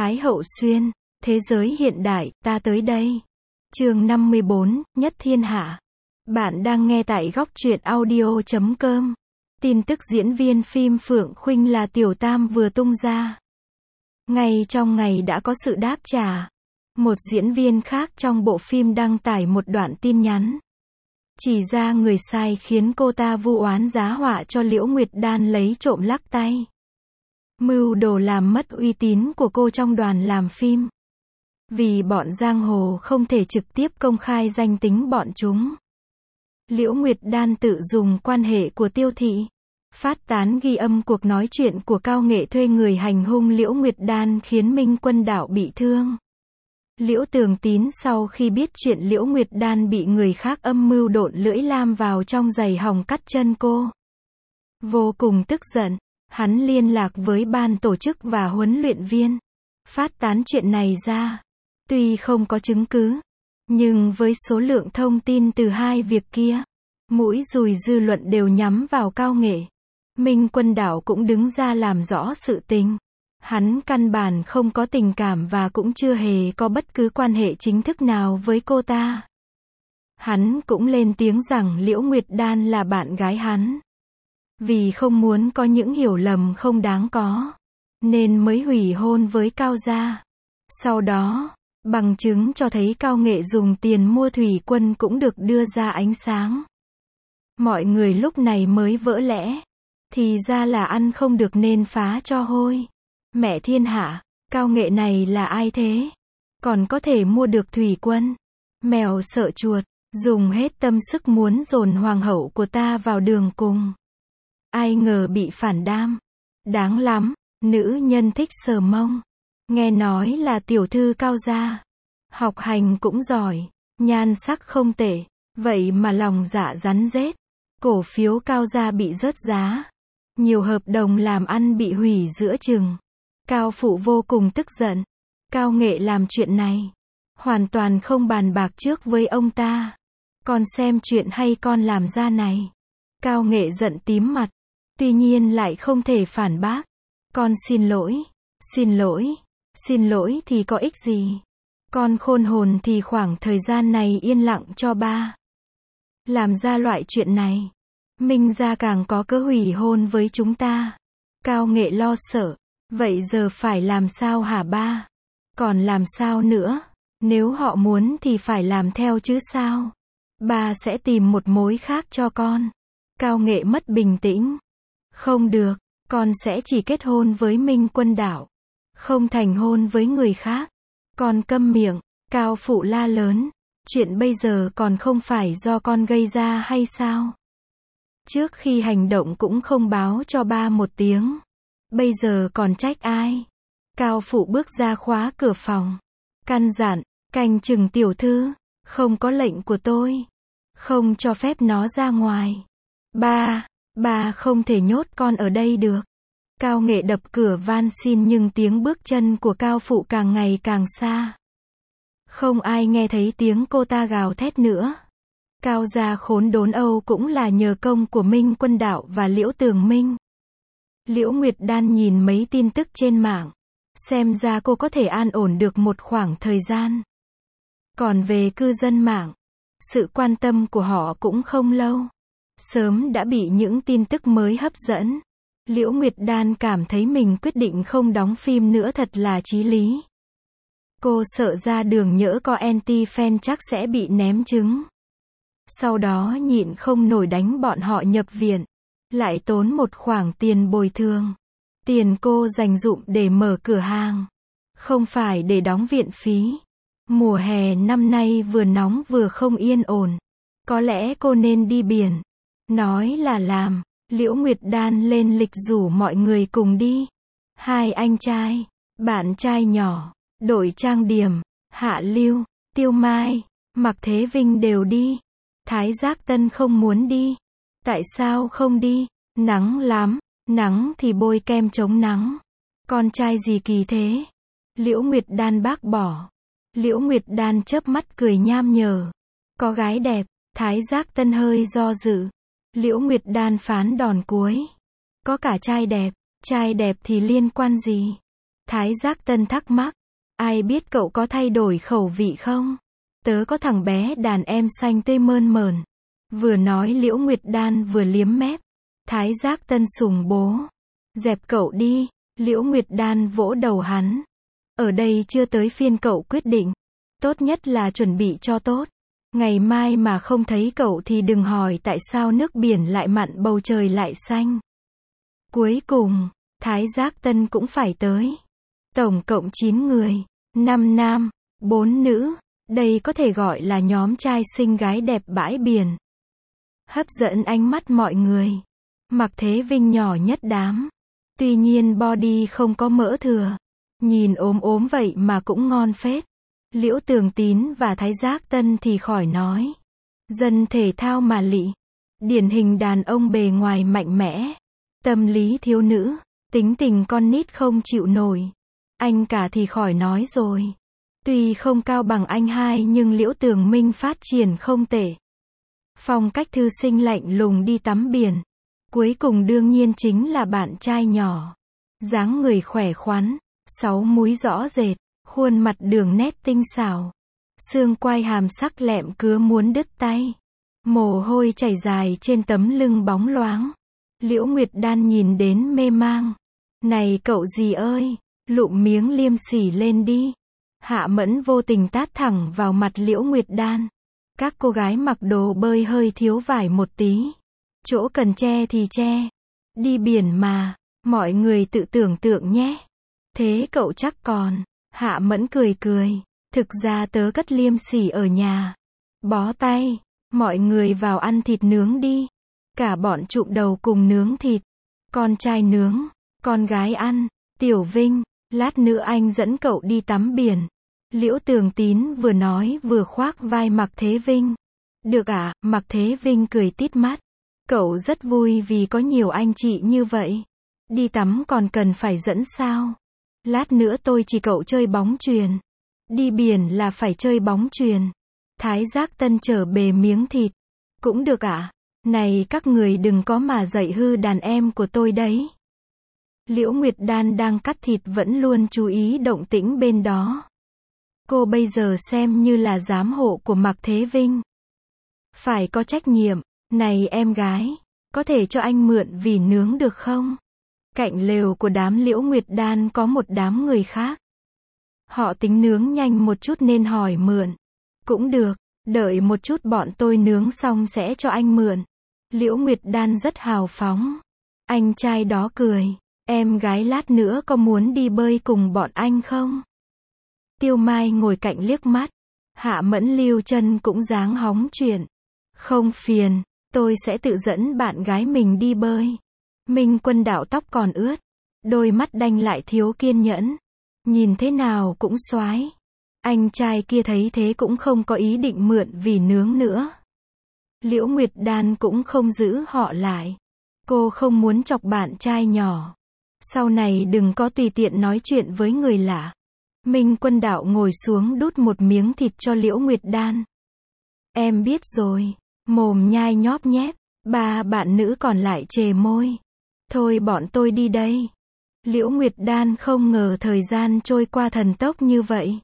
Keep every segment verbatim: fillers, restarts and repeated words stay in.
Thái Hậu Xuyên, thế giới hiện đại, ta tới đây. Chương năm mươi bốn, Nhất Thiên Hạ. Bạn đang nghe tại góc truyện audio chấm com. Tin tức diễn viên phim Phượng Khuynh là Tiểu Tam vừa tung ra. Ngay trong ngày đã có sự đáp trả. Một diễn viên khác trong bộ phim đăng tải một đoạn tin nhắn. Chỉ ra người sai khiến cô ta vu oán giá họa cho Liễu Nguyệt Đan lấy trộm lắc tay. Mưu đồ làm mất uy tín của cô trong đoàn làm phim. Vì bọn giang hồ không thể trực tiếp công khai danh tính bọn chúng. Liễu Nguyệt Đan tự dùng quan hệ của Tiêu Thị, phát tán ghi âm cuộc nói chuyện của Cao Nghệ thuê người hành hung Liễu Nguyệt Đan khiến Minh Quân Đảo bị thương. Liễu Tường Tín sau khi biết chuyện Liễu Nguyệt Đan bị người khác âm mưu độn lưỡi lam vào trong giày hòng cắt chân cô. Vô cùng tức giận, hắn liên lạc với ban tổ chức và huấn luyện viên, phát tán chuyện này ra. Tuy không có chứng cứ, nhưng với số lượng thông tin từ hai việc kia, mũi dùi dư luận đều nhắm vào Cao Nghệ. Minh Quân Đảo cũng đứng ra làm rõ sự tình. Hắn căn bản không có tình cảm và cũng chưa hề có bất cứ quan hệ chính thức nào với cô ta. Hắn cũng lên tiếng rằng Liễu Nguyệt Đan là bạn gái hắn. Vì không muốn có những hiểu lầm không đáng có, nên mới hủy hôn với Cao gia. Sau đó, bằng chứng cho thấy Cao Nghệ dùng tiền mua thủy quân cũng được đưa ra ánh sáng. Mọi người lúc này mới vỡ lẽ. Thì ra là ăn không được nên phá cho hôi. Mẹ thiên hạ, Cao Nghệ này là ai thế? Còn có thể mua được thủy quân. Mèo sợ chuột, dùng hết tâm sức muốn dồn hoàng hậu của ta vào đường cùng. Ai ngờ bị phản đam. Đáng lắm, nữ nhân thích sờ mông. Nghe nói là tiểu thư Cao gia. Học hành cũng giỏi, nhan sắc không tệ. Vậy mà lòng dạ rắn rết. Cổ phiếu Cao gia bị rớt giá. Nhiều hợp đồng làm ăn bị hủy giữa chừng. Cao phụ vô cùng tức giận. Cao Nghệ làm chuyện này, hoàn toàn không bàn bạc trước với ông ta. Con xem chuyện hay con làm ra này. Cao Nghệ giận tím mặt. Tuy nhiên lại không thể phản bác. Con xin lỗi, xin lỗi, xin lỗi thì có ích gì. Con khôn hồn thì khoảng thời gian này yên lặng cho ba. Làm ra loại chuyện này, Minh gia càng có cơ hủy hôn với chúng ta. Cao Nghệ lo sợ. Vậy giờ phải làm sao hả ba? Còn làm sao nữa? Nếu họ muốn thì phải làm theo chứ sao? Ba sẽ tìm một mối khác cho con. Cao Nghệ mất bình tĩnh. Không được, con sẽ chỉ kết hôn với Minh Quân Đảo. Không thành hôn với người khác. Con câm miệng. Cao phụ la lớn. Chuyện bây giờ còn không phải do con gây ra hay sao? Trước khi hành động cũng không báo cho ba một tiếng. Bây giờ còn trách ai? Cao phụ bước ra khóa cửa phòng. Căn dặn, canh chừng tiểu thư. Không có lệnh của tôi. Không cho phép nó ra ngoài. Ba, ba không thể nhốt con ở đây được. Cao Nghệ đập cửa van xin nhưng tiếng bước chân của Cao phụ càng ngày càng xa. Không ai nghe thấy tiếng cô ta gào thét nữa. Cao gia khốn đốn Âu cũng là nhờ công của Minh Quân Đảo và Liễu Tường Minh. Liễu Nguyệt Đan nhìn mấy tin tức trên mạng. Xem ra cô có thể an ổn được một khoảng thời gian. Còn về cư dân mạng, sự quan tâm của họ cũng không lâu. Sớm đã bị những tin tức mới hấp dẫn. Liễu Nguyệt Đan cảm thấy mình quyết định không đóng phim nữa thật là chí lý. Cô sợ ra đường nhỡ có anti-fan chắc sẽ bị ném trứng. Sau đó nhịn không nổi đánh bọn họ nhập viện. Lại tốn một khoản tiền bồi thường. Tiền cô dành dụm để mở cửa hàng. Không phải để đóng viện phí. Mùa hè năm nay vừa nóng vừa không yên ổn. Có lẽ cô nên đi biển. Nói là làm. Liễu Nguyệt Đan lên lịch rủ mọi người cùng đi. Hai anh trai, bạn trai nhỏ, đội trang điểm, Hạ Lưu, Tiêu Mai, Mạc Thế Vinh đều đi. Thái Giác Tân không muốn đi. Tại sao không đi? Nắng lắm. Nắng thì bôi kem chống nắng. Con trai gì kỳ thế? Liễu Nguyệt Đan bác bỏ. Liễu Nguyệt Đan chớp mắt cười nham nhở. Có gái đẹp. Thái Giác Tân hơi do dự. Liễu Nguyệt Đan phán đòn cuối. Có cả trai đẹp. Trai đẹp thì liên quan gì? Thái Giác Tân thắc mắc. Ai biết cậu có thay đổi khẩu vị không? Tớ có thằng bé đàn em xanh tươi mơn mởn. Vừa nói Liễu Nguyệt Đan vừa liếm mép. Thái Giác Tân sùng bố. Dẹp cậu đi. Liễu Nguyệt Đan vỗ đầu hắn. Ở đây chưa tới phiên cậu quyết định. Tốt nhất là chuẩn bị cho tốt. Ngày mai mà không thấy cậu thì đừng hỏi tại sao nước biển lại mặn bầu trời lại xanh. Cuối cùng, Thái Giác Tân cũng phải tới. Tổng cộng chín người. năm nam, bốn nữ. Đây có thể gọi là nhóm trai xinh gái đẹp bãi biển. Hấp dẫn ánh mắt mọi người. Mạc Thế Vinh nhỏ nhất đám. Tuy nhiên body không có mỡ thừa. Nhìn ốm ốm vậy mà cũng ngon phết. Liễu Tường Tín và Thái Giác Tân thì khỏi nói. Dân thể thao mà lị. Điển hình đàn ông bề ngoài mạnh mẽ. Tâm lý thiếu nữ. Tính tình con nít không chịu nổi. Anh cả thì khỏi nói rồi. Tuy không cao bằng anh hai nhưng Liễu Tường Minh phát triển không tệ. Phong cách thư sinh lạnh lùng đi tắm biển. Cuối cùng đương nhiên chính là bạn trai nhỏ. Dáng người khỏe khoắn. Sáu múi rõ rệt. Khuôn mặt đường nét tinh xảo. Xương quai hàm sắc lẹm cứa muốn đứt tay. Mồ hôi chảy dài trên tấm lưng bóng loáng. Liễu Nguyệt Đan nhìn đến mê mang. Này cậu gì ơi, lụm miếng liêm sỉ lên đi. Hạ Mẫn vô tình tát thẳng vào mặt Liễu Nguyệt Đan. Các cô gái mặc đồ bơi hơi thiếu vải một tí. Chỗ cần che thì che. Đi biển mà, mọi người tự tưởng tượng nhé. Thế cậu chắc còn. Hạ Mẫn cười cười. Thực ra tớ cất liêm sỉ ở nhà. Bó tay. Mọi người vào ăn thịt nướng đi. Cả bọn trụm đầu cùng nướng thịt. Con trai nướng. Con gái ăn. Tiểu Vinh. Lát nữa anh dẫn cậu đi tắm biển. Liễu Tường Tín vừa nói vừa khoác vai Mạc Thế Vinh. Được ạ, à? Mạc Thế Vinh cười tít mắt. Cậu rất vui vì có nhiều anh chị như vậy. Đi tắm còn cần phải dẫn sao? Lát nữa tôi chỉ cậu chơi bóng chuyền. Đi biển là phải chơi bóng chuyền. Thái Giác Tân trở bề miếng thịt. Cũng được ạ. À? Này các người đừng có mà dạy hư đàn em của tôi đấy. Liễu Nguyệt Đan đang cắt thịt vẫn luôn chú ý động tĩnh bên đó. Cô bây giờ xem như là giám hộ của Mạc Thế Vinh. Phải có trách nhiệm. Này em gái, có thể cho anh mượn vỉ nướng được không? Cạnh lều của đám Liễu Nguyệt Đan có một đám người khác. Họ tính nướng nhanh một chút nên hỏi mượn. Cũng được, đợi một chút bọn tôi nướng xong sẽ cho anh mượn. Liễu Nguyệt Đan rất hào phóng. Anh trai đó cười. Em gái lát nữa có muốn đi bơi cùng bọn anh không? Tiêu Mai ngồi cạnh liếc mắt. Hạ Mẫn Lưu Chân cũng dáng hóng chuyện. Không phiền, tôi sẽ tự dẫn bạn gái mình đi bơi. Minh Quân Đạo tóc còn ướt. Đôi mắt đanh lại thiếu kiên nhẫn. Nhìn thế nào cũng soái. Anh trai kia thấy thế cũng không có ý định mượn vỉ nướng nữa. Liễu Nguyệt Đan cũng không giữ họ lại. Cô không muốn chọc bạn trai nhỏ. Sau này đừng có tùy tiện nói chuyện với người lạ. Minh Quân Đạo ngồi xuống đút một miếng thịt cho Liễu Nguyệt Đan. Em biết rồi. Mồm nhai nhóp nhép. Ba bạn nữ còn lại chề môi. Thôi bọn tôi đi đây. Liễu Nguyệt Đan không ngờ thời gian trôi qua thần tốc như vậy.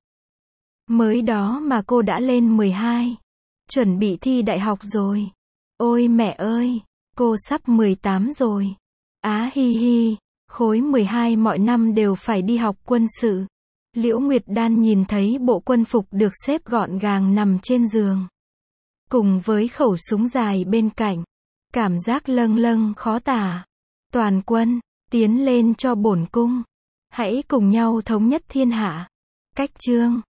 Mới đó mà cô đã lên mười hai. Chuẩn bị thi đại học rồi. Ôi mẹ ơi, cô sắp mười tám rồi. Á hi hi, khối mười hai mọi năm đều phải đi học quân sự. Liễu Nguyệt Đan nhìn thấy bộ quân phục được xếp gọn gàng nằm trên giường. Cùng với khẩu súng dài bên cạnh. Cảm giác lâng lâng khó tả. Toàn quân, tiến lên cho bổn cung. Hãy cùng nhau thống nhất thiên hạ. Cách chương